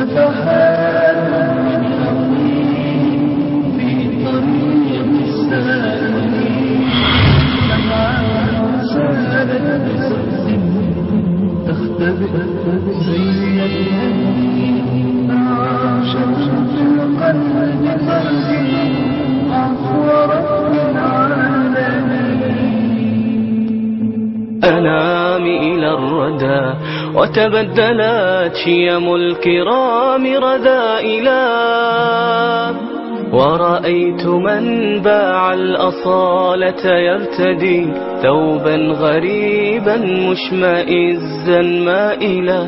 نفحات من حقيق في طريق السالكين، لمعة سالت بصدق تختبئ زي اليمين، عاشت في القلب قلبي عفو رب العالمين. أنام إلى الردى وتبدلت شيم الكرام رذائلا، ورأيت من باع الأصالة يرتدي ثوبا غريبا مشمئزا مائلا.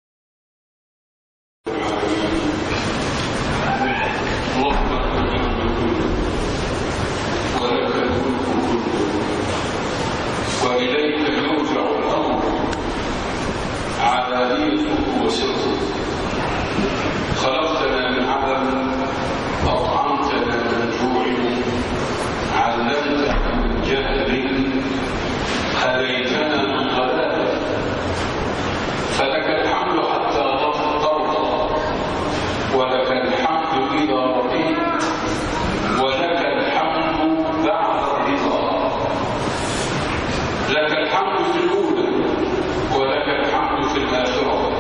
خلقتنا من عدم، أطعمتنا من جوع، علمتنا من جهل، هديتنا من ضلال، فلك الحمد حتى ترضى، ولك الحمد إذا رضيت، ولك الحمد بعد الرضا. لك الحمد في الأولى، ولك الحمد في الآخرة.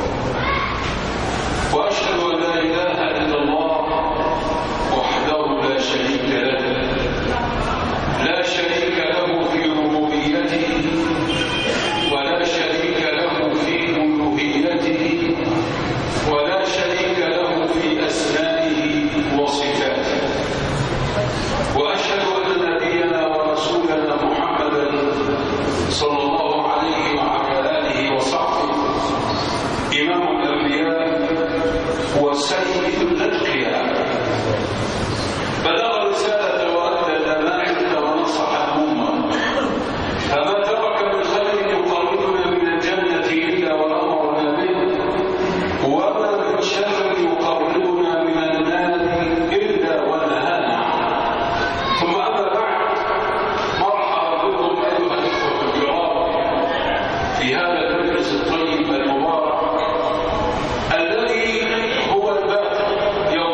وأشهد أن لا إله إلا الله وحده لا شريك له، لا شريك له في ربوبيته، ولا شريك له في ألوهيته، ولا شريك له في أسمائه وصفاته. وأشهد أن نبينا ورسولنا محمدا صلى الله عليه وعلى آله وصحبه إمام الأنبياء وسيد الأتقياء، بلغ الرسالة وأدى الأمانة ونصح الأمة، فما ترك من خير يقربنا من الجنة إلا وأمرنا به، وما من شر يقربنا من النار إلا ونهانا عنه. ثم أما بعد، مرحبا بكم أيها الإخوة الكرام في هذا المجلس الطيب المبارك الذي هو الباب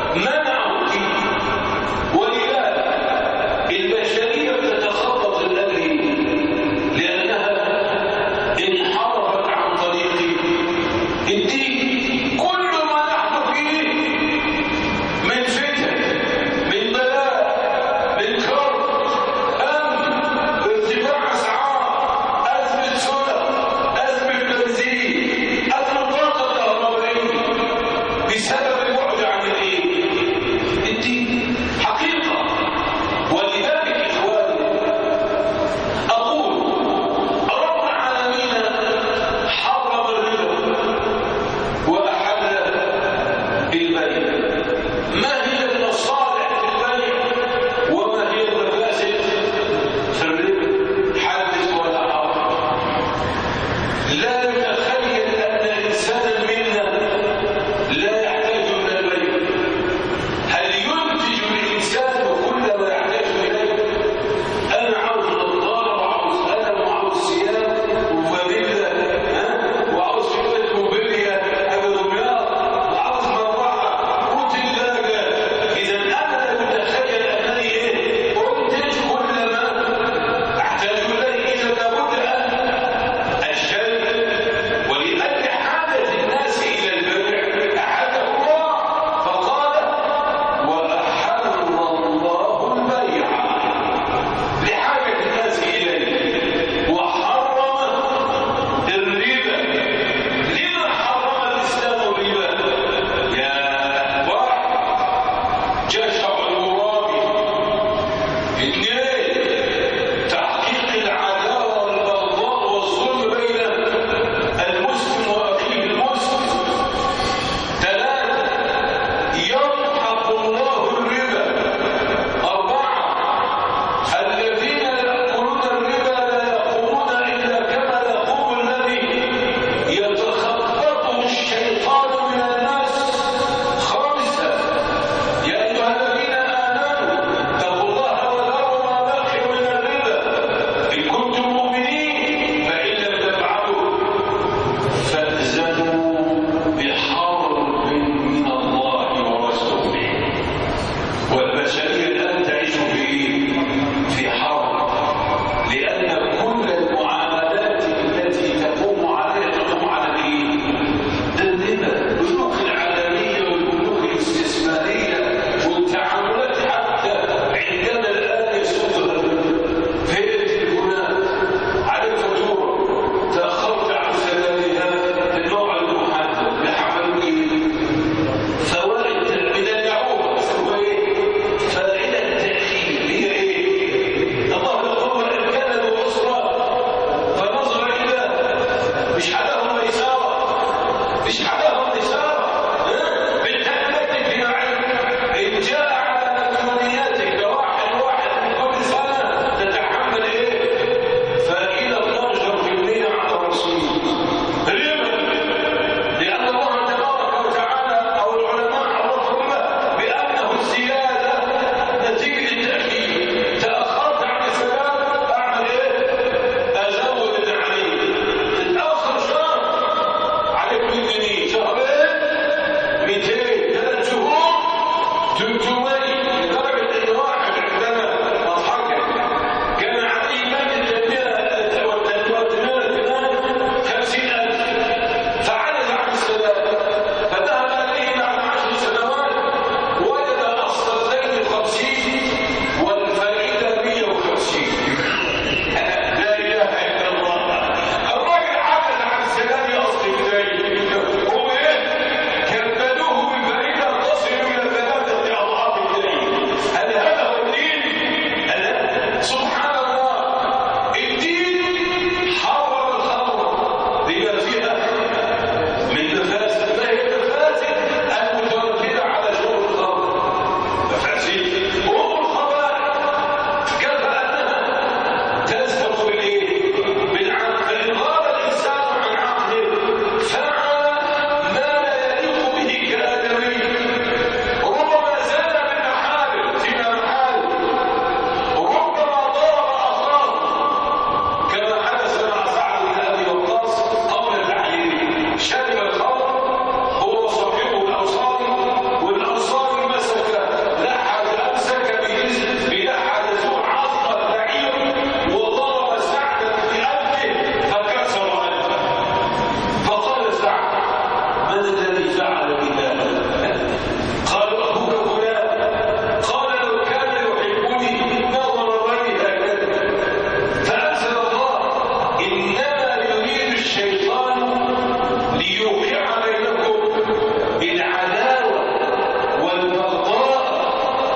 منعوا الدين. ولذلك البشرية بتتخبط الأمر لأنها انحرفت عن طريق الدين. كل ما نحن فيه من فتن، من بلاء، من كرب، هم، ارتفاع أسعار، أزمة سلع، أزمة بنزين، أزمة طاقة كهربائية، بسبب البعد عن الدين.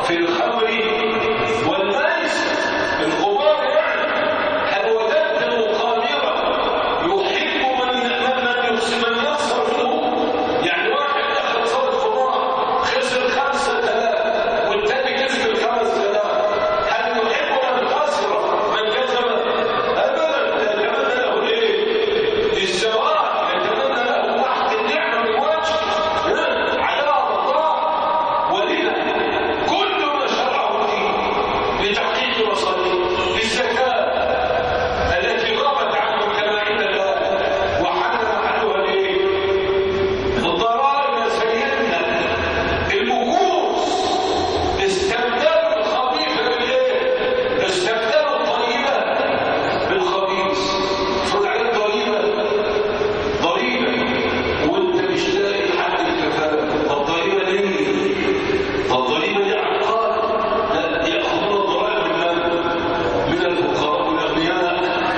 في الخمر والميسر الخمار يعني هل وجدته قادرا يحب من يخسره يعني واحد اخذ صوت خمار خسر 5000 والتاني كسب 5000 هل يحب ان خسر من كسب ابدا يتمنى له ايه الزواج يتمنى له محق النعمه من وجه عذاب الله ولذا كل ما شرعه الدين لتحقيق مصالحه الزكاه التي غابت عن مجتمعنا الان وحل محلها الايه الضرائب يا سيدنا المكوس استبدلوا الخبيث بالايه استبدلوا الطيبه بالخبيث فرض عليك ضريبه وانت مش لاقي حد الكفاءه طب ضريبه ليه طب ضريبه دي عقار لا ياخذون الضرائب من الفقراء والاغنياء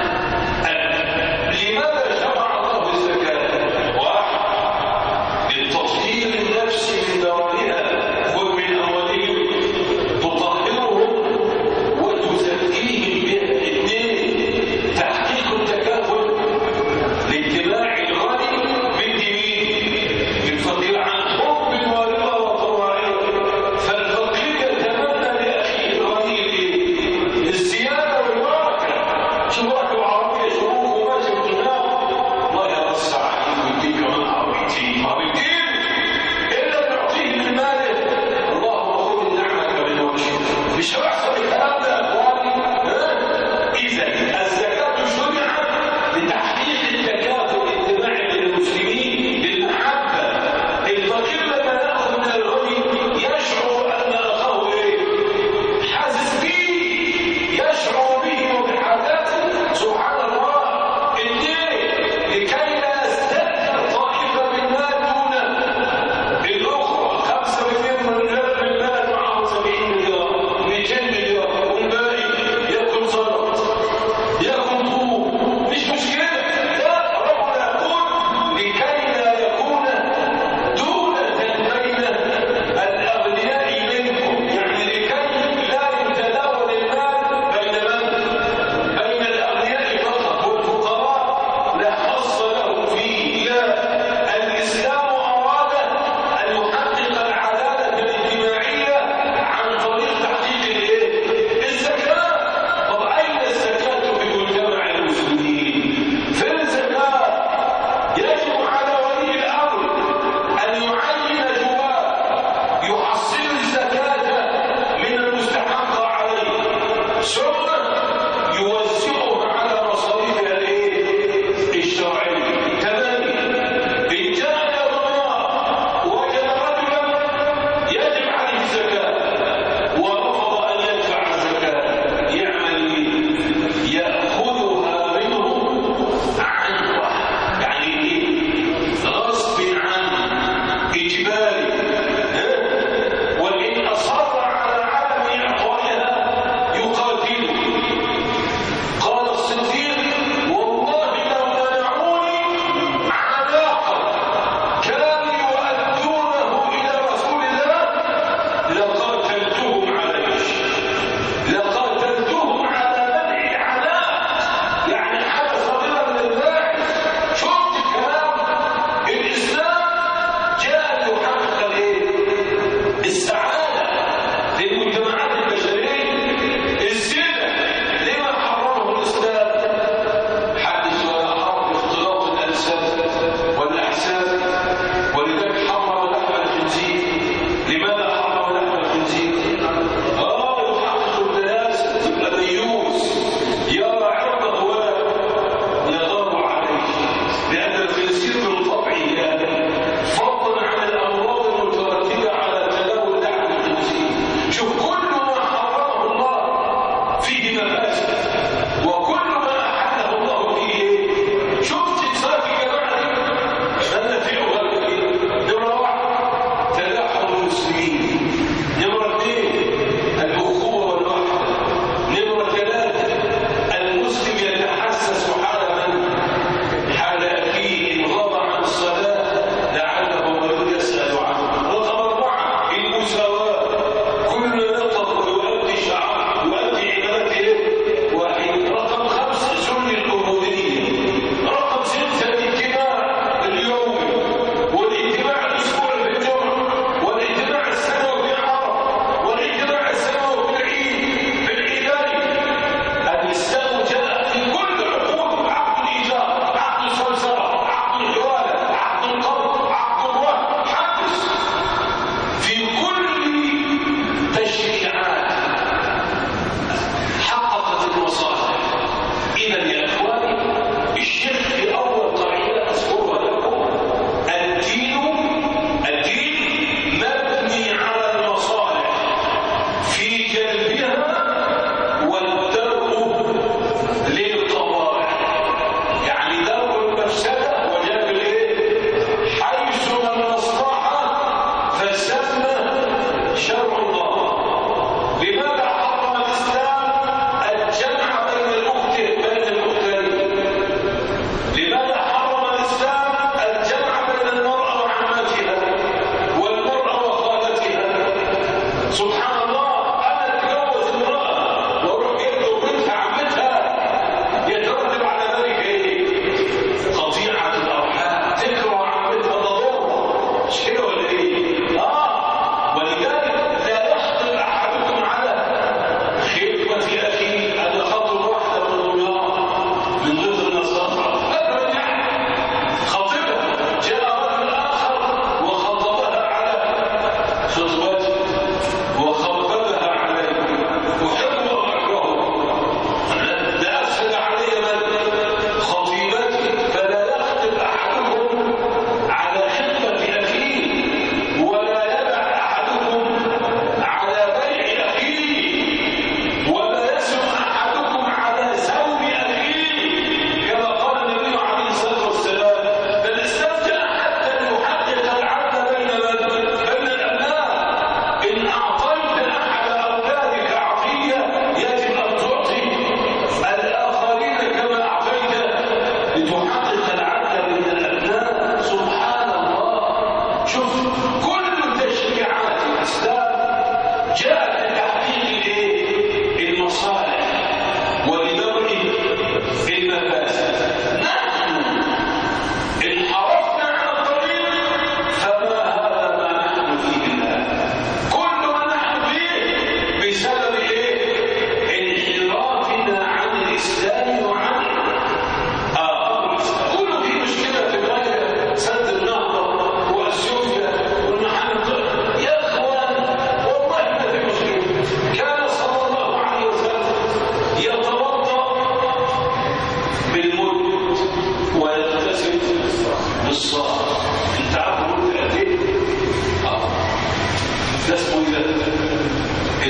لماذا شرع الله الزكاه واحد للتطهير النفس من دورها ومن اموالهم تطهرهم وتزكيهم بها اثنين تحقيق التكافل لاتباع الغني بالدين الفقير عن حب ورضا وطواعيه فالفقير يتمنى لاخيه الغني الزياده والبركه شوف راكب عربيه شروق وماشي بجناح الله يوسع عليك ويديك كمان عربيتين الا تعطيه من ماله اللهم خذ نعمك من وجهك مش هيحصل الكلام ده يا اخواني اذا الزكاه شرعت لتحقيق التكافل الاجتماعي بين المسلمين بالمحبه الفقير لما ياخذ من الغني يشعر ان اخاه ايه حاسس به يشعر به وبحاجاته سبحان الله اثنين لكي لا يستكثر طائفه بالمال دون الاخرى 5 مليون من المال معهم 70 مليار 200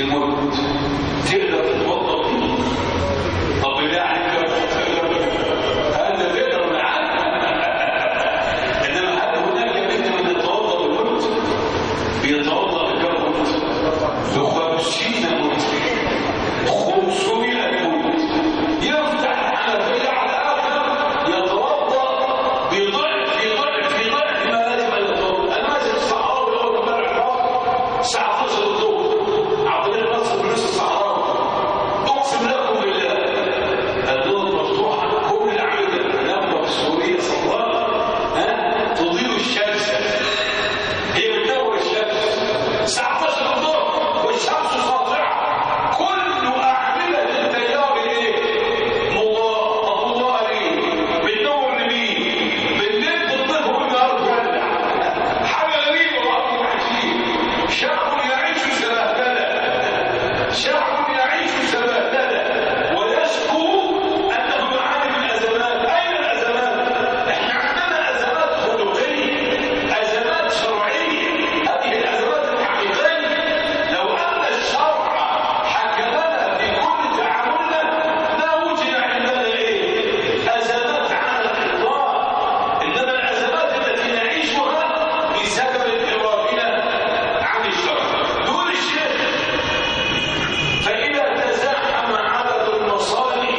الموت تقدر تتوضا فيه. طب بالله عليك هذا تقدر معاك. انما هل هناك من يتوضا بالموت؟ بيتوضا بالموت ب50 موت 500 موت. يفتح الحنفيه على اخر يتوضا بضعف في ضعف في ضعف ما لازم ان يتوضا. انا ماشي في الصحراء والاول امبارح الساعه 12 الظهر عبد الناصر بن الصحراء، اقسم لكم بالله الدور مفتوحه كل العمليه نبضه السوريه صفراء تضيء الشمس، هي بتنور الشمس الساعه 12 الظهر والشمس ساطعه. كل اعمده التيار ايه؟ مضاءه. مضاءه ليه؟ بتنور لمين؟ بالليل بتضيف والنهار تولع. حاجه غريبه والله عجيب. شعب يعيش سبهلله، شعب يعيش سبهلله ويشكو انه يعاني من ازمات. اين الازمات؟ احنا عندنا ازمات خلقيه، ازمات شرعيه. هذه الازمات الحقيقيه لو ان الشرع حكمنا في كل تعاملنا ما وجد عندنا ايه؟ ازمات على الاطلاق. انما الازمات التي نعيشها بسبب انحرافنا عن الشرع. يقول الشيخ فإذا تزاحم عدد المصالح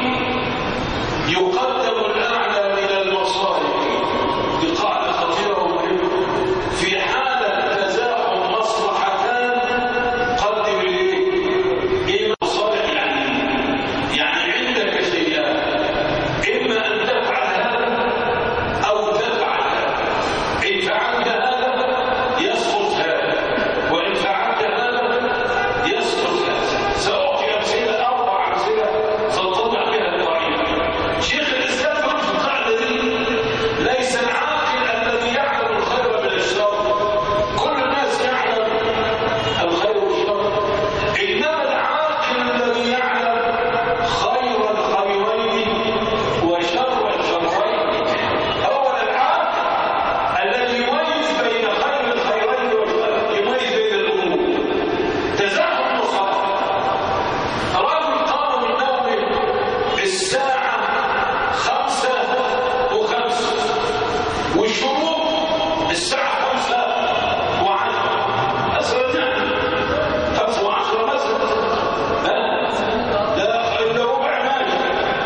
يقدم الأعلى من المصالح. دي قاعدة خطيرة ومهمة. في حالة تزاحم مصلحتان قدم إيه المصالح؟ يعني عندك شيئان، إما أن تفعل هذا أو تفعل هذا. إن فعلت هذا يسقط هذا، وإن فعلت هذا يسقط هذا. سأعطي أمثلة، 4 أمثلة سأطلع بها الطريق. شيخ الإسلام يقول في القاعدة دي ليس العاقل الذي يعلم الخير من الشر. كل الناس يعلم الخير والشر، إنما العاقل الذي يعلم خير الخيرين وشر الشرين. هو العاقل الذي يميز بين خير الخيرين والشر، يميز بين الأمور. تزاحم مصالح. رجل قام من نومه الساعة 5:05 والشروق الساعة 5:10 مثلا، 5:10 مثلا. ده إلا ربع ماشي،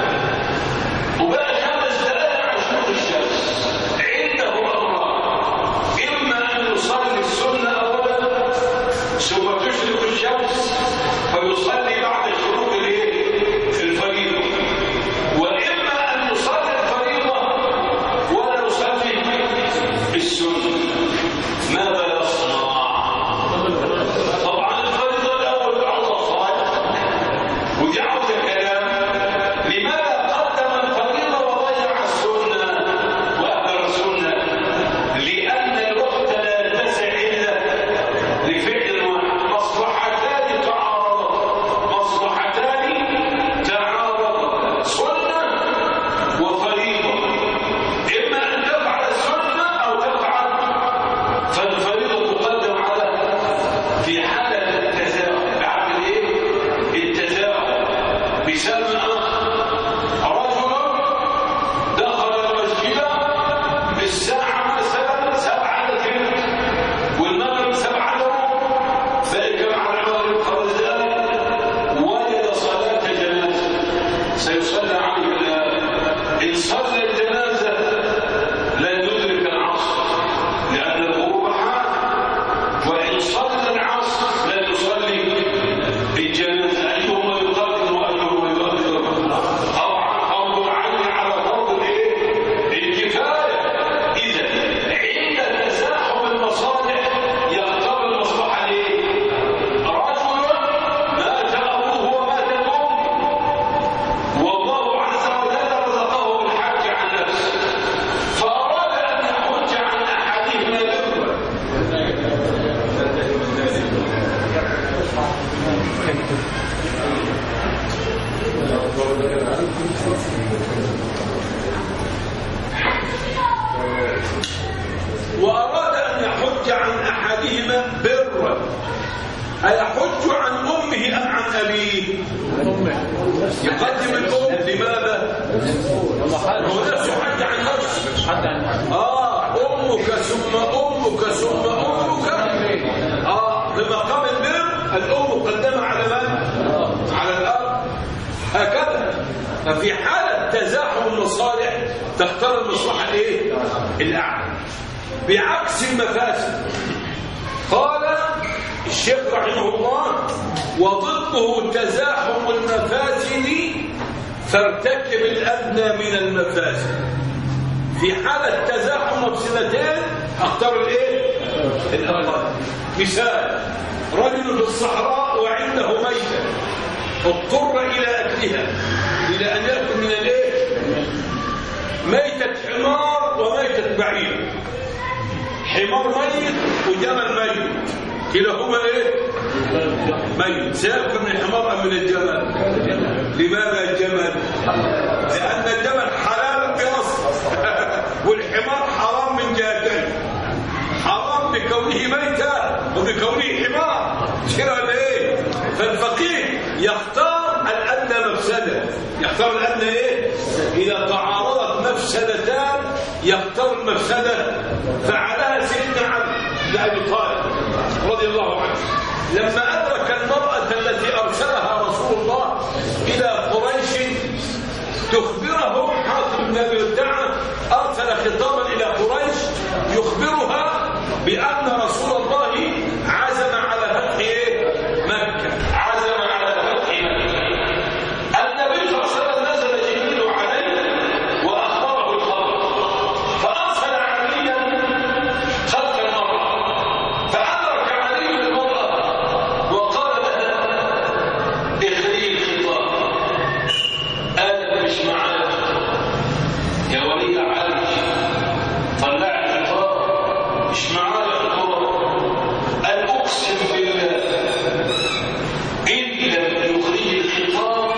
وبقى 5 دقائق على شروق الشمس. عنده أمران: إما أن يصلي السنة أولا ثم تشرق الشمس فيصلي بعد شروق الفريضة، وإما أن يصلي الفريضة ولا يصلي السنة. ماذا يصنع؟ طبعا الفريضة الأول بعد الصلاة، ودي عاوزة كلام. لماذا قدم الفريضة وضيع السنة وأهدر السنة؟ لأن الوقت لا يتسع إلا لفعل واحد. مصلحتان تعارضا، مصلحتان تعارضا، سنة وفريضة. إما أن تفعل السنة أو تفعل، فالفريضة تقدم على في حالة التزاحم. بعد التزاحم بسبب رجل دخل المسجد بالساعة مثلا 7:00 والمغرب 7:00، فإجمع المغرب 5 دقائق وجد صلاة جنازة سيصلى عليه الآن. إن صلى الجنازة لا يدرك العصر لأن الغروب حال، وإن صلى العصر لا يصلي الجنازة. أيهما يقدم وأيهما يؤخر؟ طبعا فرض العين على فرض الكفاية. إذا عند تزاحم المصالح يختار المصلحة رجل مات أبوه ومات أمه، والله عز وجل رزقه بالحج عن نفسه، فأراد أن يحج عن أحدهما برا. وأراد أن يحج عن أحدهما برا، أيحج عن أبيه يقدم الأم. لماذا؟ هو نفسه حد عن نفسه. أمك ثم أمك ثم أمك. بمقام البر الأم مقدمة على من؟ على الأب. هكذا. ففي حالة تزاحم المصالح تختار المصلحة الايه؟ الأعلى بعكس المفاسد. قال الشيخ رحمه الله: وضده تزاحم المفاسد فارتكب الأدنى من المفاسد. في حالة تزاحم مفسدتين اختار الايه؟ الأقل. مثال: رجل في الصحراء وعنده ميتة اضطر إلى أكلها، إلى أن يأكل من الايه؟ ميتة حمار وميتة بعير. حمار ميت وجمل ميت، كلاهما ايه؟ ميت. سيأكل من الحمار أم من الجمل؟ لماذا الجمل؟ لأن الجمل حلال بأصل والحمار حرام من جهتين، حرام بكونه ميتة وبكونه حمار. كده ولا ايه؟ فالفقيه يختار الأدنى مفسدة. يختار الأدنى ايه؟ إذا تعارضت مفسدتان يختار المفسدة. فعلها سيدنا علي بن أبي طالب رضي الله عنه لما أدرك المرأة التي أرسلها رسول الله إلى قريش تخبرهم. حاتم بن أبي بلتعة أرسل خطابا إلى قريش يخبرها بأن رسول الله عزم على فتح مكة. عزم على فتح مكة. النبي صلى الله عليه وسلم نزل جبريل عليه وأخبره الخبر، فأرسل عليا خلف المرأة، فأدرك علي المرأة وقال لها: اخرجي الخطاب. قالت: مش معاك يا ولي علي، طلع الخطاب. مش معاك الخطاب. قال: أقسم بالله إن لم يخرجي الخطاب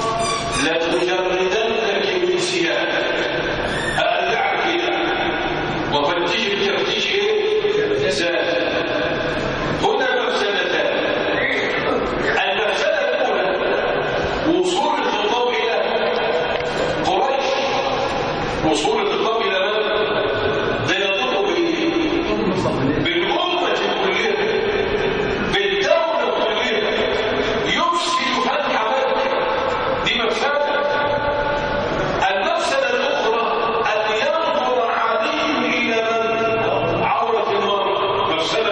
لتجردنك من ثيابك. أقلعك كده وفتشك تفتيش ذات. هنا مفسدتان. المفسدة الأولى وصول الخطاب إلى قريش. وصول الخطاب إلى من؟ ده يضر بالأمة كلها، بالدولة كلها، يفسد فتح مكة. دي مفسدة. المفسدة الأخرى أن ينظر علي إلى من؟ عورة المرأة. مفسدة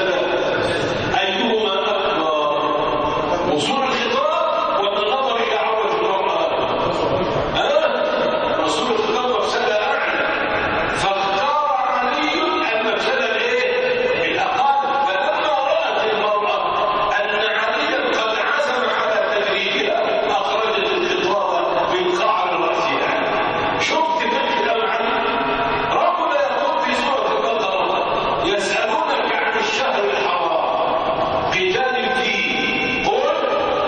أيهما أكبر؟ وصول الخطاب ولا النظر إلى عورة المرأة؟ وصول الخطاب مفسدة أعلى، فاختار علي المفسدة الأقل. فلما رأت المرأة أن عليا قد عزم على تدريبها أخرجت الخطاب من قعر رأسها. شفت فقه الأوعى؟ ربنا يقول في سورة البقرة: يسألونك عن الشهر الحرام قتال فيه قل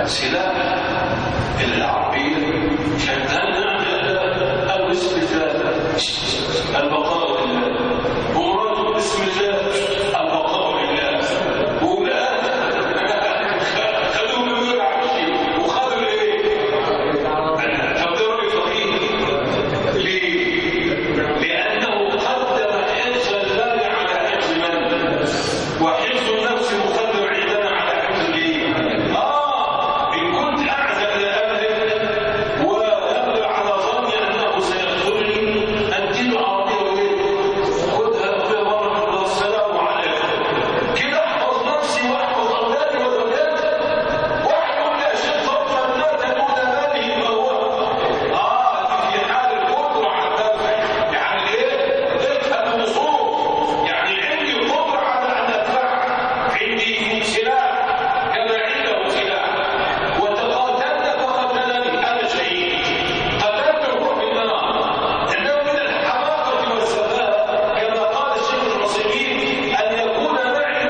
سلاح العربية شدنا أو اسم الله البقاء لله ومراد باسم الله البقاء لله وولاد خذوا من غير عشي وخذوا ايه؟ تقدروا فقيه ليه؟ لأنه قدم حفظ المال على حفظ من؟ وحفظ النفس مقدم عندنا على حفظ الايه؟ إن كنت أعزل لأهلك وأبلغ على ظني أنه سيقتلني أديله عربية خذها بها بارك الله السلام عليكم كده أحفظ نفسي وأحفظ أولادي وذريتي واحكم لا شيء طرفا لا تدون مالي الموت دي في حال القدرة على الدفع يعني إيه؟ افهم النصوص يعني عندي قدرة على أن أدفع عندي سلاح كما عنده سلاح وتقاتلنا فقتلني أنا شهيد قتلت الروح بالنار إنه من الحماقة والسفاهة كما قال الشيخ العثيمين أن يكون معي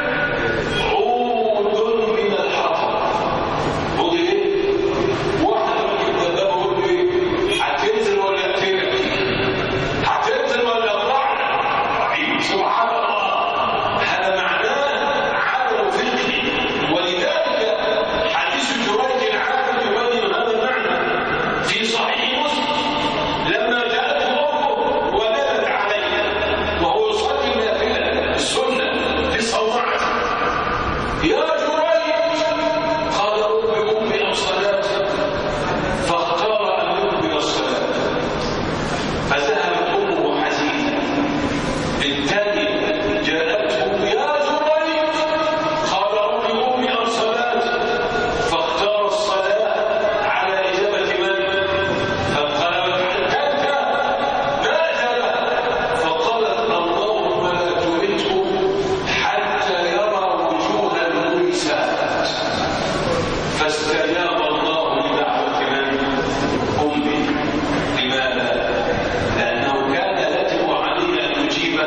عود من الحطب عود إيه؟ واحد من الدبابة يقول له إيه؟ هتنزل ولا أقتلك؟ هتنزل ولا أطلعك؟ سبحان الله هذا معناه عدم فقهي ولذلك حديث جريج العالم يبين هذا المعنى في صحيح مسلم لما جاءته امه ونادت عليه وهو يصلي النافله السنه في الصومعه يا جريج قال رب امي ام صلاتي فاختار ان يكمل الصلاه فذهبت امه حزينه بالتالي جاءته يا جريج قال رب امي ام صلاتي فاختار الصلاه على اجابه من فانقلبت عنك نادى فقالت اللهم لا تمته حتى يرى وجوه المنسات فاستجاب الله لدعوه من امي لماذا؟ لأنه كان يجب عليه أن يجيب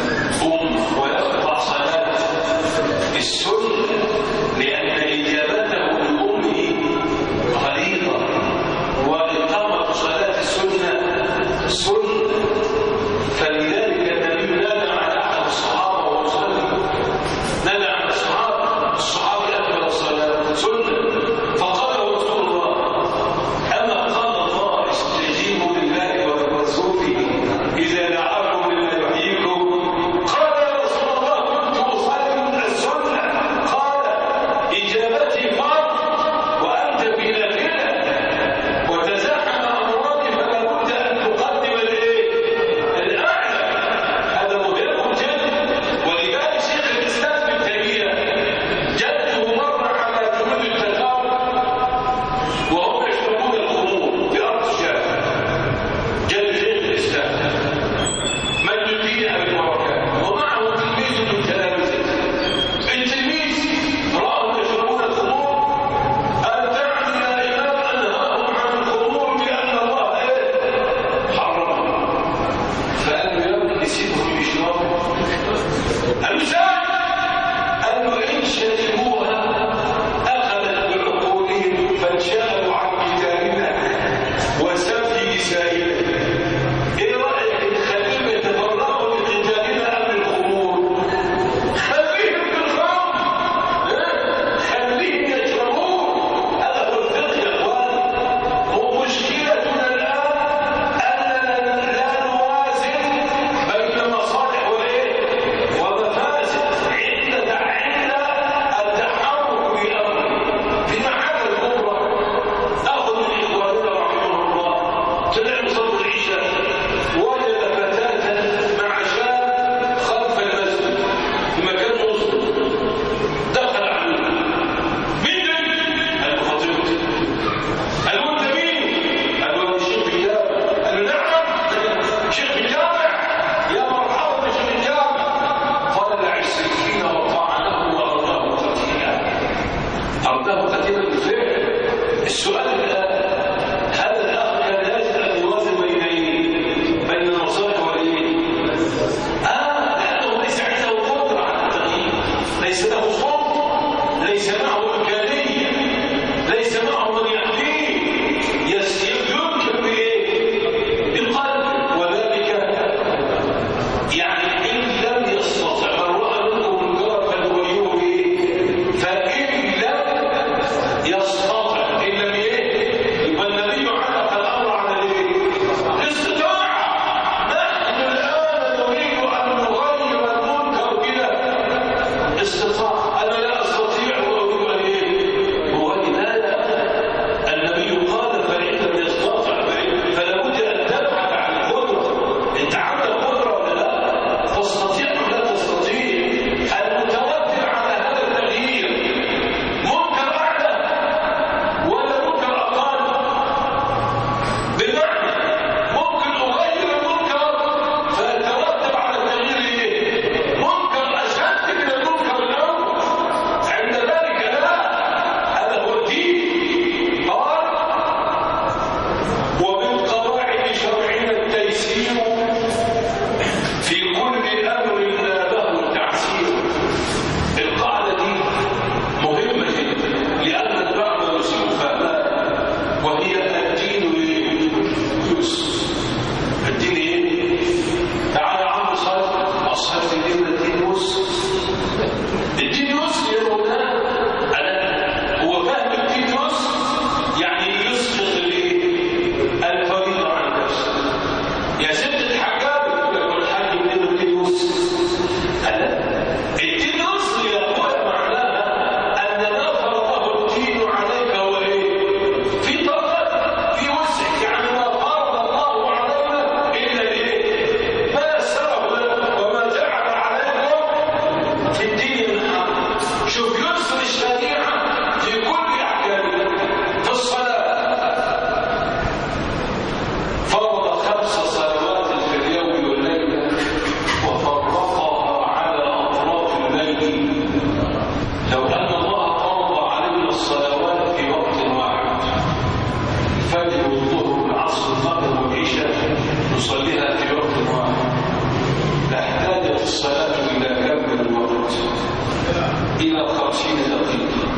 ويقطع صلاة السنة لأن إجابته لأمه غليظة وإقامة صلاة السنة سنة فلذلك النبي نادى على أحد الصحابة وصلى نادى على الصحابة أكمل الصلاة سنة فقال رسول الله أما قال الله استجيبوا لله ولرسوله إذا دعاكم لما يحييكم قال يا رسول الله كنت أصلي السنة قال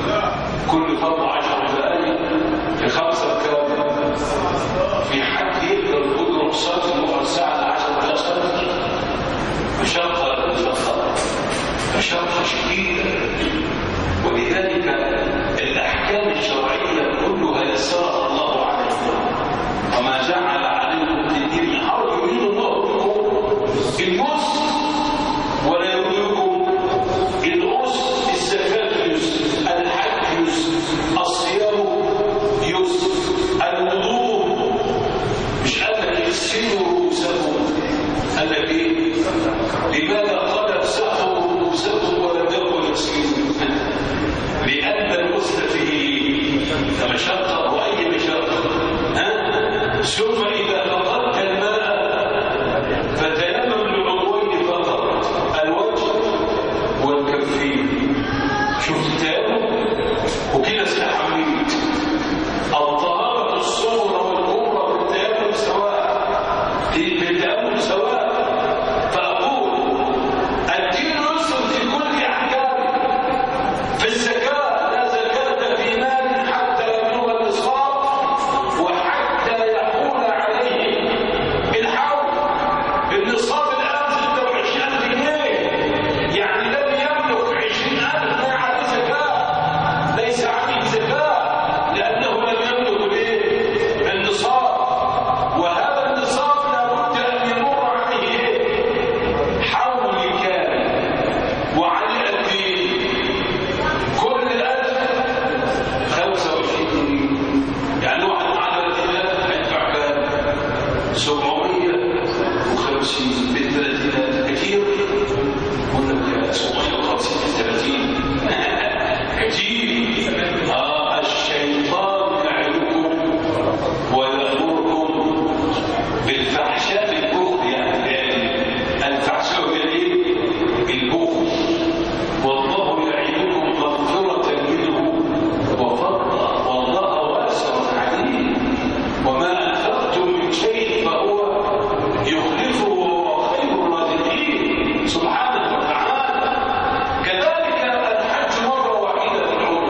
كل فرض 10 دقائق في 5 كام؟ في حد يقدر يقول رخصات المؤخر ساعة 10 دقائق؟ مشقة شديدة. ولذلك الأحكام الشرعية كلها يسرها الله عليكم، وما جعل عليكم في الدين حرج، يريد الله بكم اليسر ولا يريدكم العسر. الزكاة يسر، الحج يسر، الصيام يسر، الوضوء. مش قال لك اغسلوا رؤوسكم، قال لك ايه؟ لماذا قال امسحوا رؤوسكم ولم يقل اغسلوا؟ لأن الغسل فيه مشقة وأي مشقة. ثم إذا فقدت الماء فتيمم العضوين فقط، الوجه والكفين. شفت التيمم وكده استحميت. الطهارة الصغرى والكبرى بالتيمم سواء، بالتيمم سواء. فأقول الدين يسر في كل أحكامه. في الزكاة لا زكاة في مال حتى يبلغ النصاب وحتى يحول عليه الحول. النصاب الآن 26,000 جنيه، يعني لم يملك 20,000 ما عليه زكاة، ليس عليه زكاة لأنه لم يملك النصاب. وهذا النصاب لابد أن يمر عليه حول كامل. وعلى الدين كل 1000 25 جنيه، يعني واحد مع 30,000 هيدفع كام؟ 750 بالثلاثينات. كثير ولا بكام؟ 750 بالثلاثين كثير. الشيطان يعدكم ويأمركم بالفحشاء البخل، يعني الفحشاء ايه؟ البخل. والله يعدكم مغفرة منه وفضلا والله واسع عليم. وما أنفقتم من شيء فهو يخلفه وهو خير الرازقين سبحانه وتعالى. كذلك الحج مرة واحدة في العمر.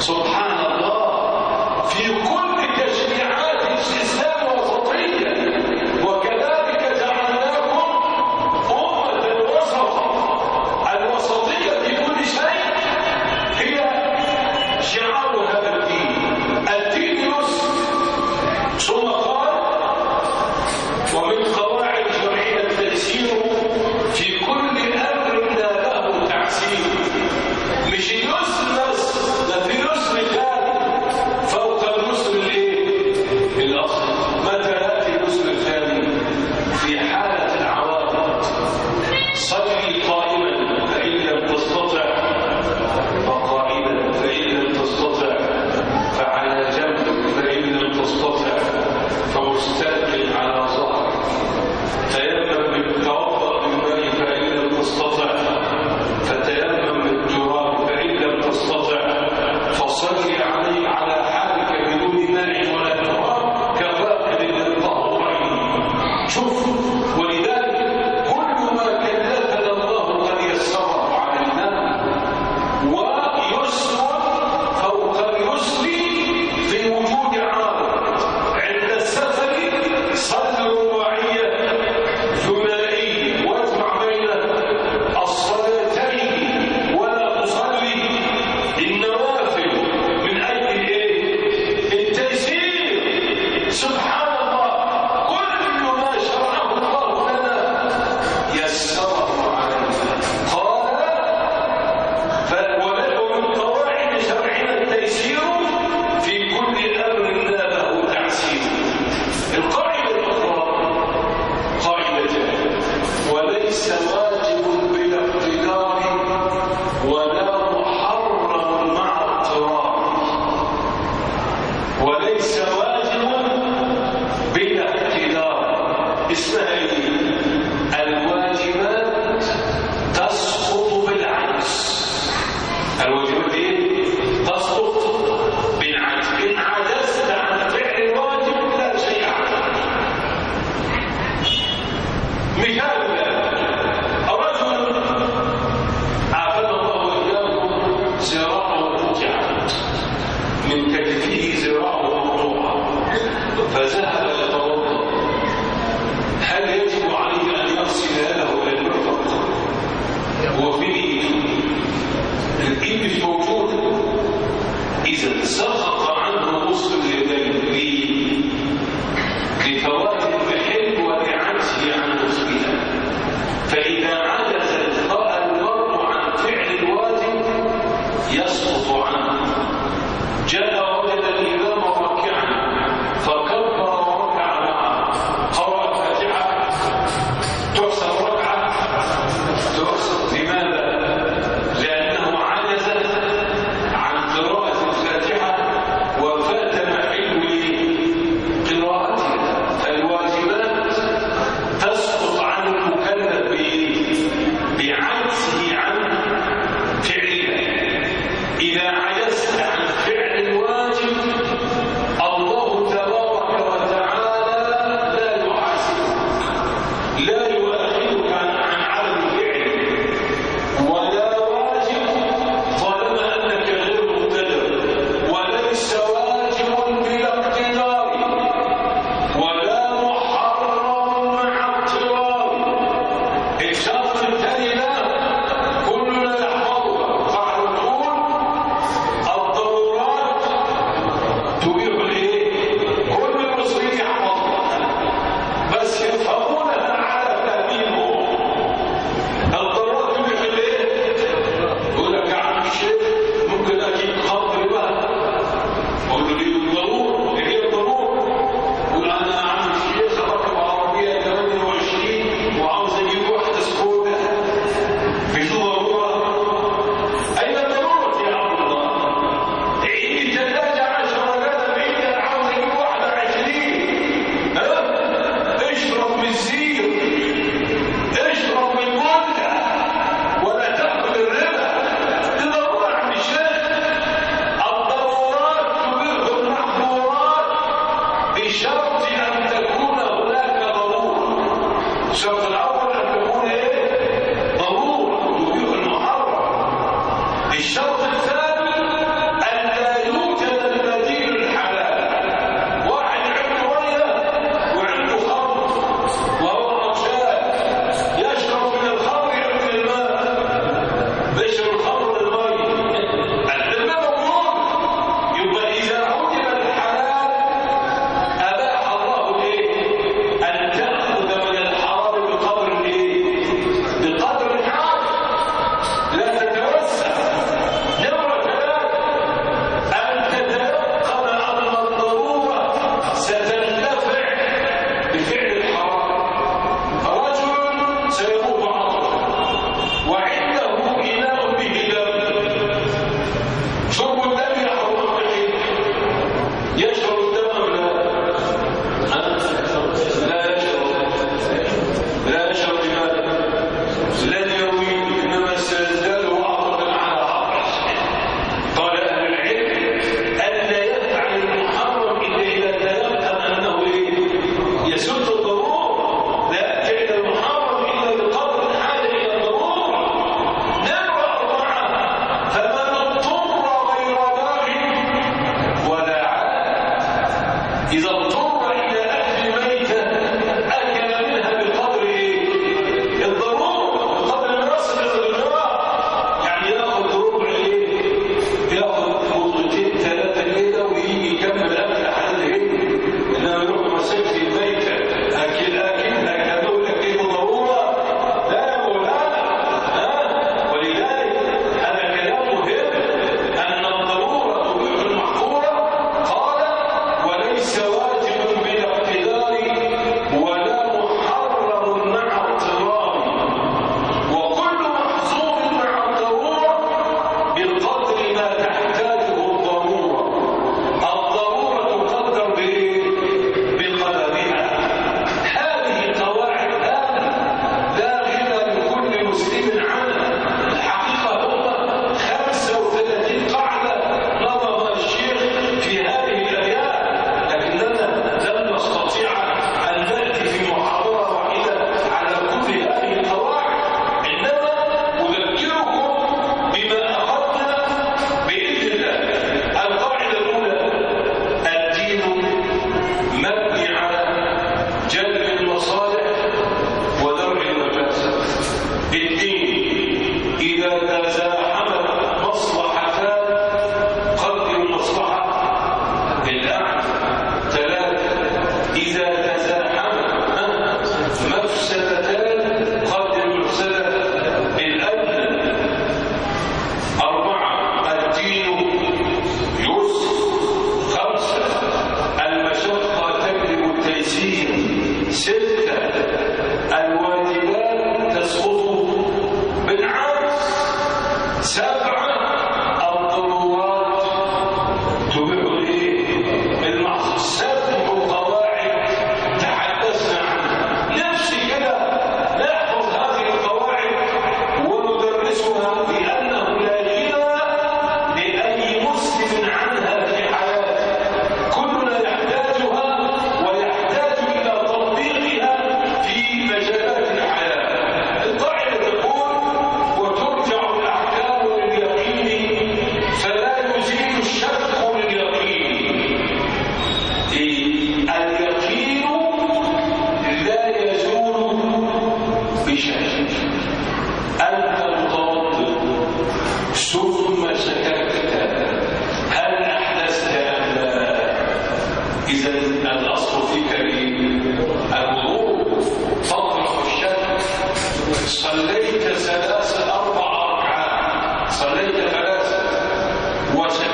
سبحان الله، في كل تشريعات الإسلام وسطية، وكذلك جعلناكم أمة وسطا. الوسطية في كل شيء هي شعار هذا الدين. الدين يسر. ثم قال: ومن قواعد شرعية التيسير في كل أمر له تعسير. مش اليسر بس، ده في يسر ثاني فوق اليسر الأصل. متى يأتي اليسر الثاني؟ في حالة العوارض. صلي قائما فإن لم تستطع فقائما، فإن لم تستطع فعلى جنب، فإن لم تستطع فمستلقٍ على ظهر. تيمم بالتوضأ بالماء فإن لم تستطع فتيمم بالتراب، فإن لم تستطع فصلي عليه على حالك بدون ماء ولا تراب كفاقد للطهورين. شوف، ولذلك كل ما كلفنا الله قد يسره علينا، ويسر فوق اليسر في وجود عارض. عند السفر صل رباعية ثنائية واجمع بين الصلاتين ولا تصلي النوافل من أجل التيسير. سبحان الله، كل ما شرعه الله لنا يسره علينا. قال: ومن قواعد شرعنا التيسير في كل أمر له تعسير. القاعدة الأخرى قاعدتان: وليس واجب بلا اقتدار، ولا محرم مع اضطرار. وليس واجب بلا اقتدار. اسمها ايه؟ الواجبات تسقط بالعجز. الواجبات ايه؟ تسقط بالعجز. إن عجزت عن فعل الواجب لا شيء عليك. مثال: رجل عافانا الله وإياكم ذراعه قطعت، من كتفه ذراعه مقطوعة، فذهب يتوضأ. هل يجب عليه أن يغسل يده إلى المرفق؟ وفيه الإيد مش موجودة، إذا سقط عنه غسل اليدين لفوات المحل ولعجزه عن غسلها. فإذا عجز المرء عن فعل الواجب يسقط عنه. جاء وجد الإمام راكعا فكبر وركع معه، قرأ الفاتحة، تحسب ركعة؟ تحسب. لماذا؟ لأنه عجز عن قراءة الفاتحة وفات محل قراءتها. فالواجبات تسقط عن المكلف بعجزه عن فعلها. إذا عجزت عن فعل الواجب الله تبارك وتعالى لا يحاسبك، لا يؤاخذك عن عدم فعله، ولا واجب طالما أنك غير مقتدر. وليس واجب بلا اقتدار، ولا محرم مع اضطرار. الشرط الثاني لا كلنا نحفظها. قاعدة تقول: الرشد